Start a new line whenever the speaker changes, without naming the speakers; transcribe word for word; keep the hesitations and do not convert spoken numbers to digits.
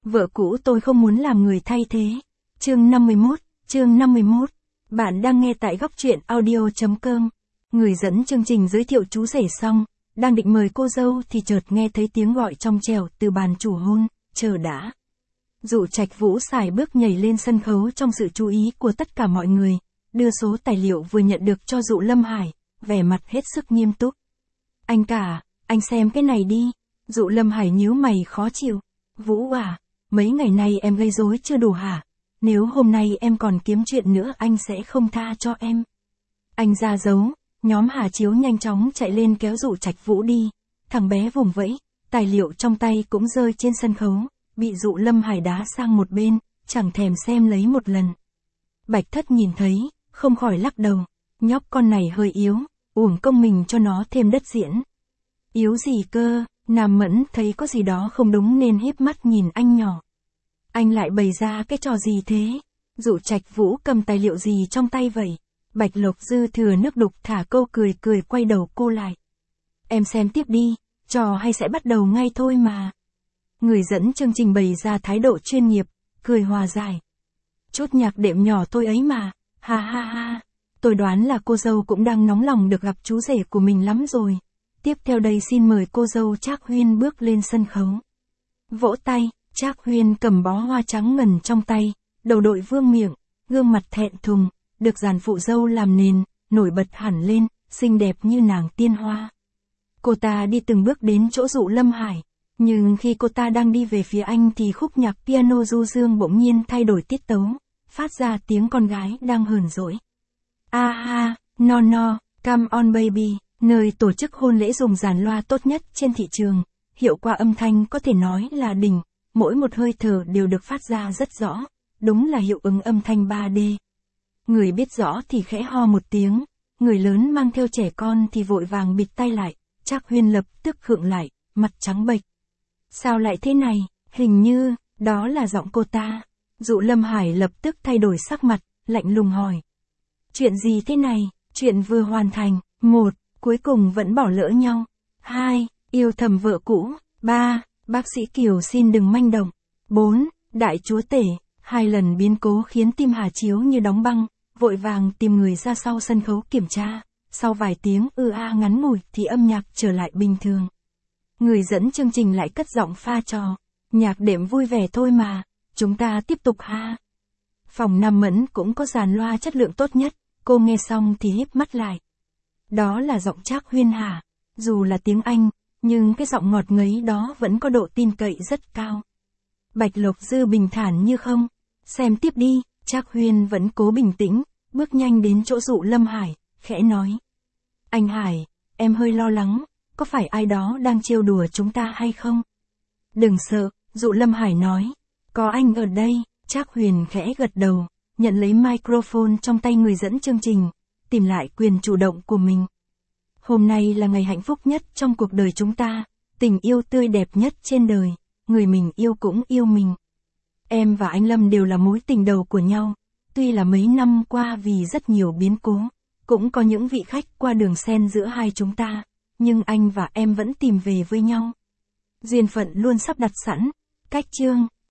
Vợ cũ tôi không muốn làm người thay thế. Chương năm mươi mốt, chương năm mươi mốt. Bạn đang nghe tại góc truyện audio chấm com. Người dẫn chương trình giới thiệu chú rể xong, đang định mời cô dâu thì chợt nghe thấy tiếng gọi trong trẻo từ bàn chủ hôn, chờ đã. Dụ Trạch Vũ xài bước nhảy lên sân khấu trong sự chú ý của tất cả mọi người, đưa số tài liệu vừa nhận được cho Dụ Lâm Hải, vẻ mặt hết sức nghiêm túc. Anh cả, anh xem cái này đi. Dụ Lâm Hải nhíu mày khó chịu. Vũ à, mấy ngày nay em gây rối chưa đủ hả? Nếu hôm nay em còn kiếm chuyện nữa anh sẽ không tha cho em. Anh ra dấu, nhóm Hà Chiếu nhanh chóng chạy lên kéo Dụ Trạch Vũ đi. Thằng bé vùng vẫy, tài liệu trong tay cũng rơi trên sân khấu, bị Dụ Lâm Hải đá sang một bên, chẳng thèm xem lấy một lần. Bạch Thất nhìn thấy, không khỏi lắc đầu, nhóc con này hơi yếu, uổng công mình cho nó thêm đất diễn. Yếu gì cơ? Nam Mẫn thấy có gì đó không đúng nên híp mắt nhìn anh nhỏ. Anh lại bày ra cái trò gì thế? Dụ Trạch Vũ cầm tài liệu gì trong tay vậy? Bạch Lộc Dư thừa nước đục thả câu cười cười quay đầu cô lại. Em xem tiếp đi, trò hay sẽ bắt đầu ngay thôi mà. Người dẫn chương trình bày ra thái độ chuyên nghiệp, cười hòa giải. Chút nhạc đệm nhỏ thôi ấy mà, ha ha ha. Tôi đoán là cô dâu cũng đang nóng lòng được gặp chú rể của mình lắm rồi. Tiếp theo đây xin mời cô dâu Trác Huyên bước lên sân khấu. Vỗ tay, Trác Huyên cầm bó hoa trắng ngần trong tay, đầu đội vương miện, gương mặt thẹn thùng, được dàn phụ dâu làm nền, nổi bật hẳn lên, xinh đẹp như nàng tiên hoa. Cô ta đi từng bước đến chỗ Dụ Lâm Hải, nhưng khi cô ta đang đi về phía anh thì khúc nhạc piano du dương bỗng nhiên thay đổi tiết tấu, phát ra tiếng con gái đang hờn dỗi. A ha, no no, come on baby. Nơi tổ chức hôn lễ dùng dàn loa tốt nhất trên thị trường, hiệu quả âm thanh có thể nói là đỉnh, mỗi một hơi thở đều được phát ra rất rõ, đúng là hiệu ứng âm thanh ba D. Người biết rõ thì khẽ ho một tiếng, người lớn mang theo trẻ con thì vội vàng bịt tay lại, Trác Huyên lập tức khựng lại, mặt trắng bệch. Sao lại thế này, hình như, đó là giọng cô ta. Dụ Lâm Hải lập tức thay đổi sắc mặt, lạnh lùng hỏi. Chuyện gì thế này, chuyện vừa hoàn thành, một. Cuối cùng vẫn bỏ lỡ nhau. Hai. Yêu thầm vợ cũ. Ba. Bác sĩ Kiều xin đừng manh động. Bốn. Đại chúa tể. Hai lần biến cố khiến tim Hà Chiếu như đóng băng, vội vàng tìm người ra sau sân khấu kiểm tra. Sau vài tiếng ư a ngắn ngủi thì âm nhạc trở lại bình thường. Người dẫn chương trình lại cất giọng pha trò. Nhạc đệm vui vẻ thôi mà, chúng ta tiếp tục ha. Phòng Nam Mẫn cũng có dàn loa chất lượng tốt nhất, cô nghe xong thì híp mắt lại. Đó là giọng Trác Huyên hả? Dù là tiếng Anh, nhưng cái giọng ngọt ngấy đó vẫn có độ tin cậy rất cao. Bạch Lộc Dư bình thản như không. Xem tiếp đi, Trác Huyên vẫn cố bình tĩnh, bước nhanh đến chỗ Dụ Lâm Hải, khẽ nói. Anh Hải, em hơi lo lắng, có phải ai đó đang trêu đùa chúng ta hay không? Đừng sợ, Dụ Lâm Hải nói. Có anh ở đây, Trác Huyên khẽ gật đầu, nhận lấy microphone trong tay người dẫn chương trình. Tìm lại quyền chủ động của mình. Hôm nay là ngày hạnh phúc nhất trong cuộc đời chúng ta, tình yêu tươi đẹp nhất trên đời, người mình yêu cũng yêu mình. Em và anh Lâm đều là mối tình đầu của nhau, tuy là mấy năm qua vì rất nhiều biến cố, cũng có những vị khách qua đường xen giữa hai chúng ta, nhưng anh và em vẫn tìm về với nhau. Duyên phận luôn sắp đặt sẵn, cách chương.